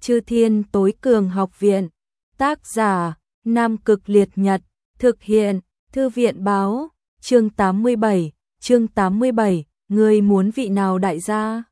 Chư Thiên Tối Cường Học Viện. Tác giả: Nam Cực Liệt Nhật. Thực hiện: Thư viện báo. Chương 87, ngươi muốn vị nào đại gia?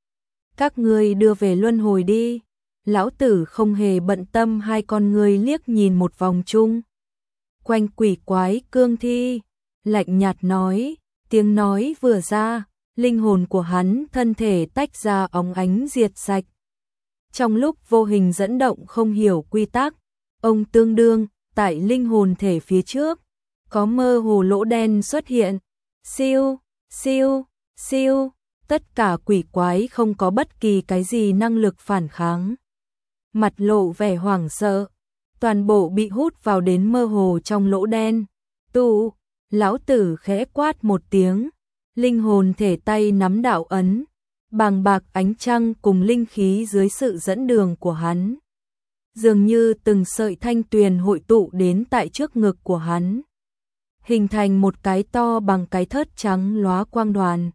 Các ngươi đưa về luân hồi đi. Lão tử không hề bận tâm, hai con ngươi liếc nhìn một vòng chung quanh quỷ quái cương thi, lạnh nhạt nói, tiếng nói vừa ra, linh hồn của hắn thân thể tách ra óng ánh diệt sạch. Trong lúc vô hình dẫn động không hiểu quy tắc, ông tương đương tại linh hồn thể phía trước, có mơ hồ lỗ đen xuất hiện. Siêu, siêu, siêu, tất cả quỷ quái không có bất kỳ cái gì năng lực phản kháng. Mặt lộ vẻ hoảng sợ, toàn bộ bị hút vào đến mơ hồ trong lỗ đen. Tu, lão tử khẽ quát một tiếng, linh hồn thể tay nắm đạo ấn, bàng bạc ánh trăng cùng linh khí dưới sự dẫn đường của hắn, dường như từng sợi thanh tuyền hội tụ đến tại trước ngực của hắn, hình thành một cái to bằng cái thớt trắng lóa quang đoàn.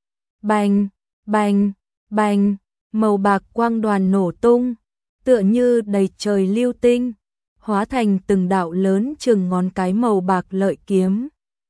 Bành, bành, bành, màu bạc quang đoàn nổ tung, tựa như đầy trời lưu tinh, hóa thành từng đạo lớn chừng ngón cái màu bạc lợi kiếm.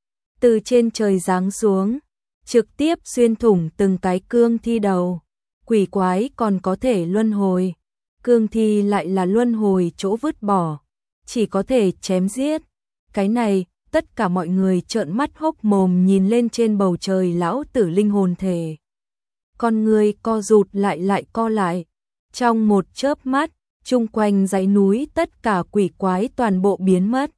Từ trên trời giáng xuống, trực tiếp xuyên thủng từng cái cương thi đầu. Quỷ quái còn có thể luân hồi, cương thi lại là luân hồi chỗ vứt bỏ, chỉ có thể chém giết. Cái này, tất cả mọi người trợn mắt hốc mồm nhìn lên trên bầu trời lão tử linh hồn thể. Con người co rụt lại co lại. Trong một chớp mắt, chung quanh dãy núi tất cả quỷ quái toàn bộ biến mất.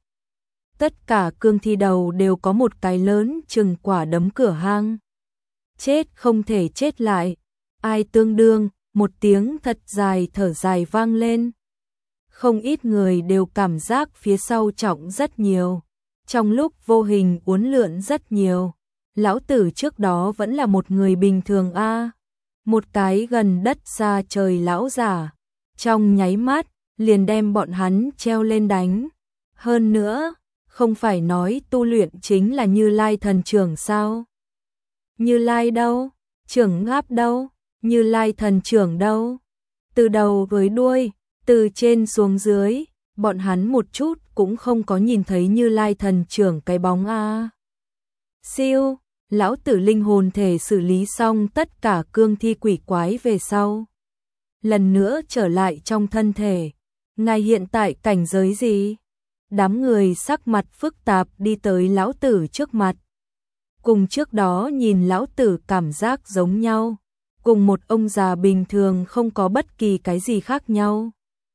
Tất cả cương thi đầu đều có một cái lớn chừng quả đấm cửa hang. Chết không thể chết lại. Ai tương đương, một tiếng thật dài thở dài vang lên. Không ít người đều cảm giác phía sau trọng rất nhiều. Trong lúc vô hình uốn lượn rất nhiều. Lão tử trước đó vẫn là một người bình thường a. Một cái gần đất xa trời lão giả, trong nháy mắt liền đem bọn hắn treo lên đánh. Hơn nữa, không phải nói tu luyện chính là Như Lai thần trưởng sao? Như Lai đâu? Trưởng ngáp đâu? Như Lai thần trưởng đâu? Từ đầu với đuôi, từ trên xuống dưới, bọn hắn một chút cũng không có nhìn thấy Như Lai thần trưởng cái bóng a. Siêu, lão tử linh hồn thể xử lý xong tất cả cương thi quỷ quái về sau, lần nữa trở lại trong thân thể. Ngài hiện tại cảnh giới gì? Đám người sắc mặt phức tạp đi tới lão tử trước mặt. Cùng trước đó nhìn lão tử cảm giác giống nhau, cùng một ông già bình thường không có bất kỳ cái gì khác nhau.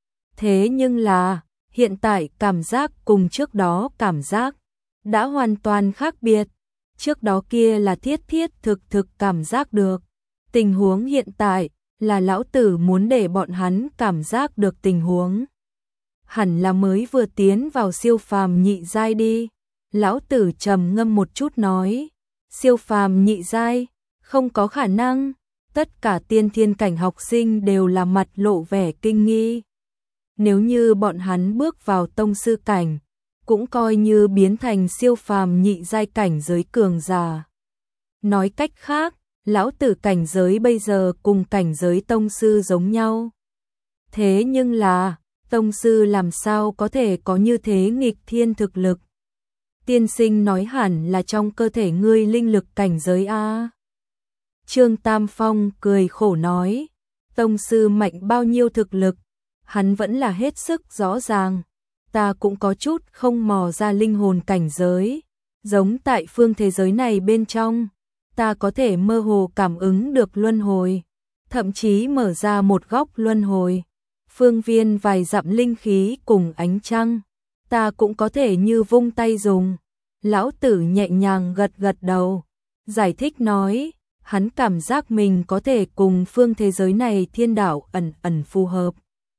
Thế nhưng là, hiện tại cảm giác cùng trước đó cảm giác đã hoàn toàn khác biệt. Trước đó kia là thiết thực cảm giác được. Tình huống hiện tại là lão tử muốn để bọn hắn cảm giác được tình huống. Hẳn là mới vừa tiến vào siêu phàm nhị giai đi. Lão tử trầm ngâm một chút nói, siêu phàm nhị giai, không có khả năng. Tất cả tiên thiên cảnh học sinh đều là mặt lộ vẻ kinh nghi. Nếu như bọn hắn bước vào tông sư cảnh, cũng coi như biến thành siêu phàm nhị giai cảnh giới cường giả. Nói cách khác, lão tử cảnh giới bây giờ cùng cảnh giới tông sư giống nhau. Thế nhưng là, tông sư làm sao có thể có như thế nghịch thiên thực lực? Tiên sinh nói hẳn là trong cơ thể ngươi linh lực cảnh giới a. Trương Tam Phong cười khổ nói, tông sư mạnh bao nhiêu thực lực, hắn vẫn là hết sức rõ ràng. Ta cũng có chút không mò ra linh hồn cảnh giới, giống tại phương thế giới này bên trong, ta có thể mơ hồ cảm ứng được luân hồi, thậm chí mở ra một góc luân hồi. Phương viên vài dặm linh khí cùng ánh trăng, ta cũng có thể như vung tay dùng. Lão tử nhẹ nhàng gật đầu, giải thích nói, hắn cảm giác mình có thể cùng phương thế giới này thiên đạo ẩn phù hợp.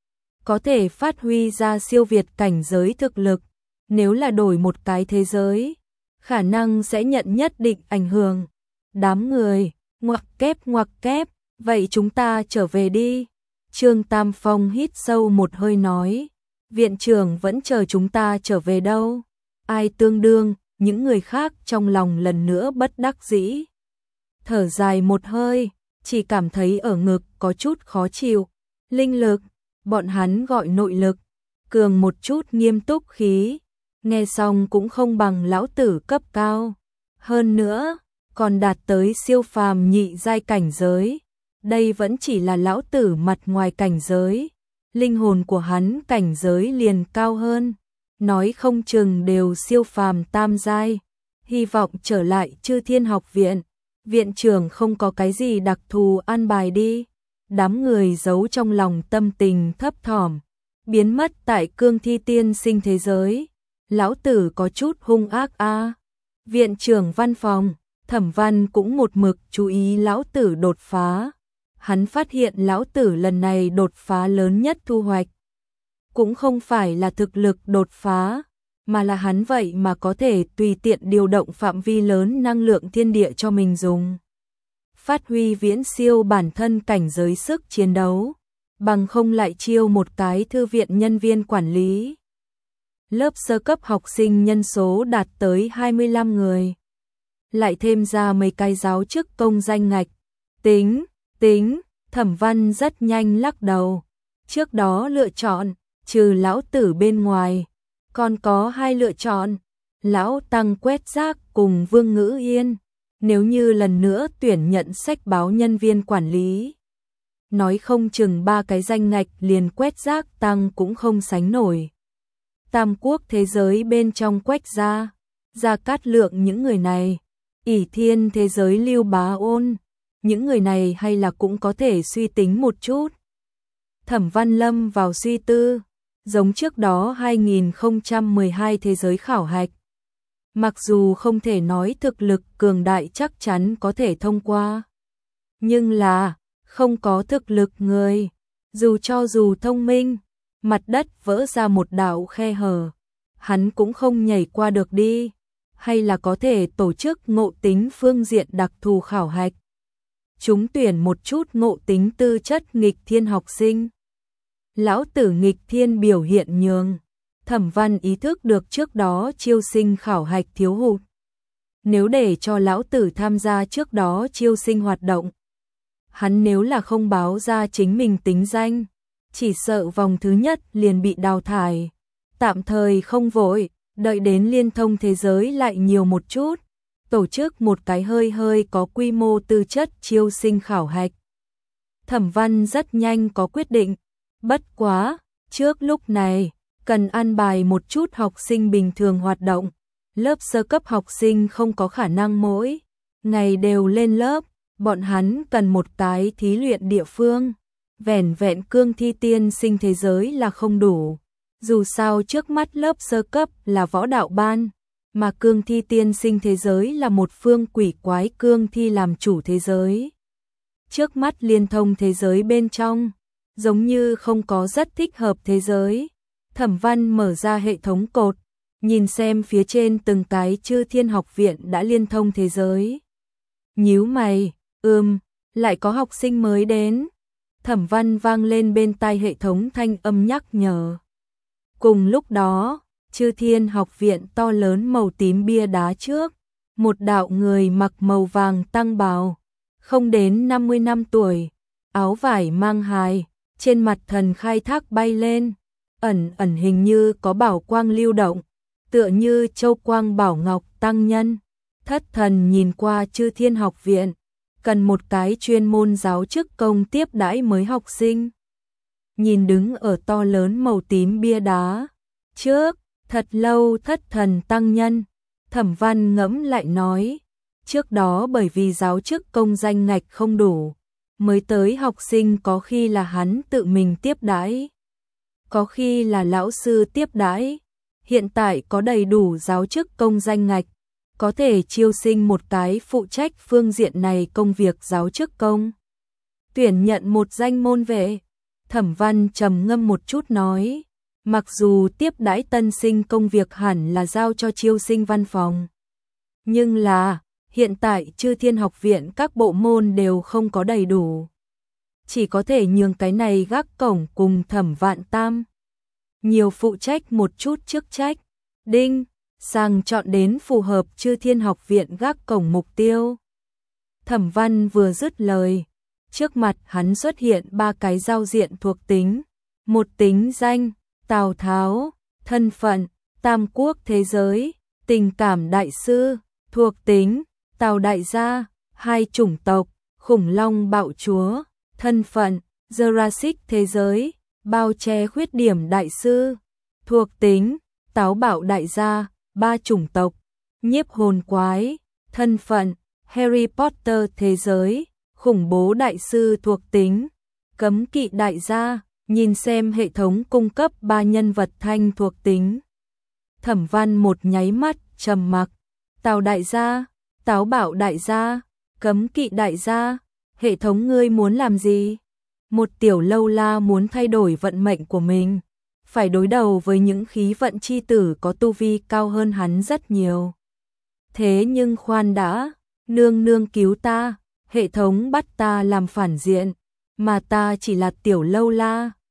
Có thể phát huy ra siêu việt cảnh giới thực lực, nếu là đổi một cái thế giới, khả năng sẽ nhận nhất định ảnh hưởng. Đám người, ngoặc kép, vậy chúng ta trở về đi. Trương Tam Phong hít sâu một hơi nói, viện trưởng vẫn chờ chúng ta trở về đâu. Ai tương đương, những người khác trong lòng lần nữa bất đắc dĩ. Thở dài một hơi, chỉ cảm thấy ở ngực có chút khó chịu. Linh lực, bọn hắn gọi nội lực, cường một chút nghiêm túc khí, nghe xong cũng không bằng lão tử cấp cao. Hơn nữa, còn đạt tới siêu phàm nhị giai cảnh giới. Đây vẫn chỉ là lão tử mặt ngoài cảnh giới, linh hồn của hắn cảnh giới liền cao hơn, nói không chừng đều siêu phàm tam giai. Hy vọng trở lại Chư Thiên Học viện, viện trưởng không có cái gì đặc thù an bài đi. Đám người giấu trong lòng tâm tình thấp thỏm, biến mất tại cương thi tiên sinh thế giới. Lão tử có chút hung ác a. Viện trưởng văn phòng, Thẩm Văn cũng một mực chú ý lão tử đột phá. Hắn phát hiện lão tử lần này đột phá lớn nhất thu hoạch cũng không phải là thực lực đột phá, mà là hắn vậy mà có thể tùy tiện điều động phạm vi lớn năng lượng thiên địa cho mình dùng. Phát huy viễn siêu bản thân cảnh giới sức chiến đấu, bằng không lại chiêu một cái thư viện nhân viên quản lý. Lớp sơ cấp học sinh nhân số đạt tới 25 người. Lại thêm ra mấy cái giáo chức công danh ngạch. Tính, Thẩm Văn rất nhanh lắc đầu. Trước đó lựa chọn, trừ lão tử bên ngoài, còn có 2 lựa chọn. Lão Tăng Quét Rác cùng Vương Ngữ Yên. Nếu như lần nữa tuyển nhận sách báo nhân viên quản lý, nói không chừng 3 cái danh ngạch liền Quét Rác Tăng cũng không sánh nổi. Tam quốc thế giới bên trong Quách gia, Gia Cát Lượng những người này, ỷ thiên thế giới Lưu Bá Ôn, những người này hay là cũng có thể suy tính một chút. Thẩm Văn lâm vào suy tư, giống trước đó 2012 thế giới khảo hạch. Mặc dù không thể nói thực lực cường đại chắc chắn có thể thông qua, nhưng là không có thực lực người, dù thông minh, mặt đất vỡ ra một đạo khe hở, hắn cũng không nhảy qua được đi, hay là có thể tổ chức ngộ tính phương diện đặc thù khảo hạch. Chúng tuyển một chút ngộ tính tư chất nghịch thiên học sinh. Lão tử nghịch thiên biểu hiện nhường. Thẩm Văn ý thức được trước đó chiêu sinh khảo hạch thiếu hụt. Nếu để cho lão tử tham gia trước đó chiêu sinh hoạt động, hắn nếu là không báo ra chính mình tính danh, chỉ sợ vòng thứ nhất liền bị đào thải. Tạm thời không vội, đợi đến liên thông thế giới lại nhiều một chút, tổ chức một cái hơi có quy mô tư chất chiêu sinh khảo hạch. Thẩm Văn rất nhanh có quyết định, bất quá, trước lúc này, cần an bài một chút học sinh bình thường hoạt động. Lớp sơ cấp học sinh không có khả năng mỗi ngày đều lên lớp, bọn hắn cần một cái thí luyện địa phương. Vẻn vẹn cương thi tiên sinh thế giới là không đủ. Dù sao trước mắt lớp sơ cấp là võ đạo ban, mà cương thi tiên sinh thế giới là một phương quỷ quái cương thi làm chủ thế giới. Trước mắt liên thông thế giới bên trong, giống như không có rất thích hợp thế giới. Thẩm Văn mở ra hệ thống cột, nhìn xem phía trên từng cái Chư Thiên Học viện đã liên thông thế giới. Nhíu mày, lại có học sinh mới đến. Thẩm Văn vang lên bên tai hệ thống thanh âm nhắc nhở. Cùng lúc đó, Chư Thiên Học viện to lớn màu tím bia đá trước, một đạo người mặc màu vàng tăng bào, không đến 50 năm tuổi, áo vải mang hài, trên mặt thần khai thác bay lên, ẩn hình như có bảo quang lưu động, tựa như châu quang bảo ngọc tăng nhân. Thất thần nhìn qua Chư Thiên Học viện, cần một cái chuyên môn giáo chức công tiếp đãi mới học sinh. Nhìn đứng ở to lớn màu tím bia đá trước, thật lâu thất thần tăng nhân. Thẩm Văn ngẫm lại nói, trước đó bởi vì giáo chức công danh ngạch không đủ, mới tới học sinh có khi là hắn tự mình tiếp đãi, có khi là lão sư tiếp đãi. Hiện tại có đầy đủ giáo chức công danh ngạch, có thể chiêu sinh một cái phụ trách phương diện này công việc giáo chức công. Tuyển nhận một danh môn vệ. Thẩm Văn trầm ngâm một chút nói, mặc dù tiếp đãi tân sinh công việc hẳn là giao cho chiêu sinh văn phòng, nhưng là hiện tại Chư Thiên Học viện các bộ môn đều không có đầy đủ, chỉ có thể nhường cái này gác cổng cùng Thẩm Vạn Tam nhiều phụ trách một chút chức trách. Đinh, sàng chọn đến phù hợp Chư Thiên Học viện gác cổng mục tiêu. Thẩm Văn vừa dứt lời, trước mặt hắn xuất hiện 3 cái giao diện thuộc tính, Một tính danh, Tào Tháo. Thân phận, tam quốc thế giới. Tình cảm đại sư. Thuộc tính, Tào đại gia. Hai chủng tộc, khủng long bạo chúa. Thân phận, Jurassic thế giới. Bao che khuyết điểm đại sư. Thuộc tính, táo bạo đại gia. Ba chủng tộc, nhiếp hồn quái. Thân phận, Harry Potter thế giới. Khủng bố đại sư. Thuộc tính, cấm kỵ đại gia. Nhìn xem hệ thống cung cấp 3 nhân vật thanh thuộc tính. Thẩm Văn một nháy mắt, trầm mặc. Tào đại gia, táo bạo đại gia, cấm kỵ đại gia, hệ thống ngươi muốn làm gì? Một tiểu lâu la muốn thay đổi vận mệnh của mình, phải đối đầu với những khí vận chi tử có tu vi cao hơn hắn rất nhiều. Thế nhưng khoan đã, nương nương cứu ta, hệ thống bắt ta làm phản diện, mà ta chỉ là tiểu lâu la,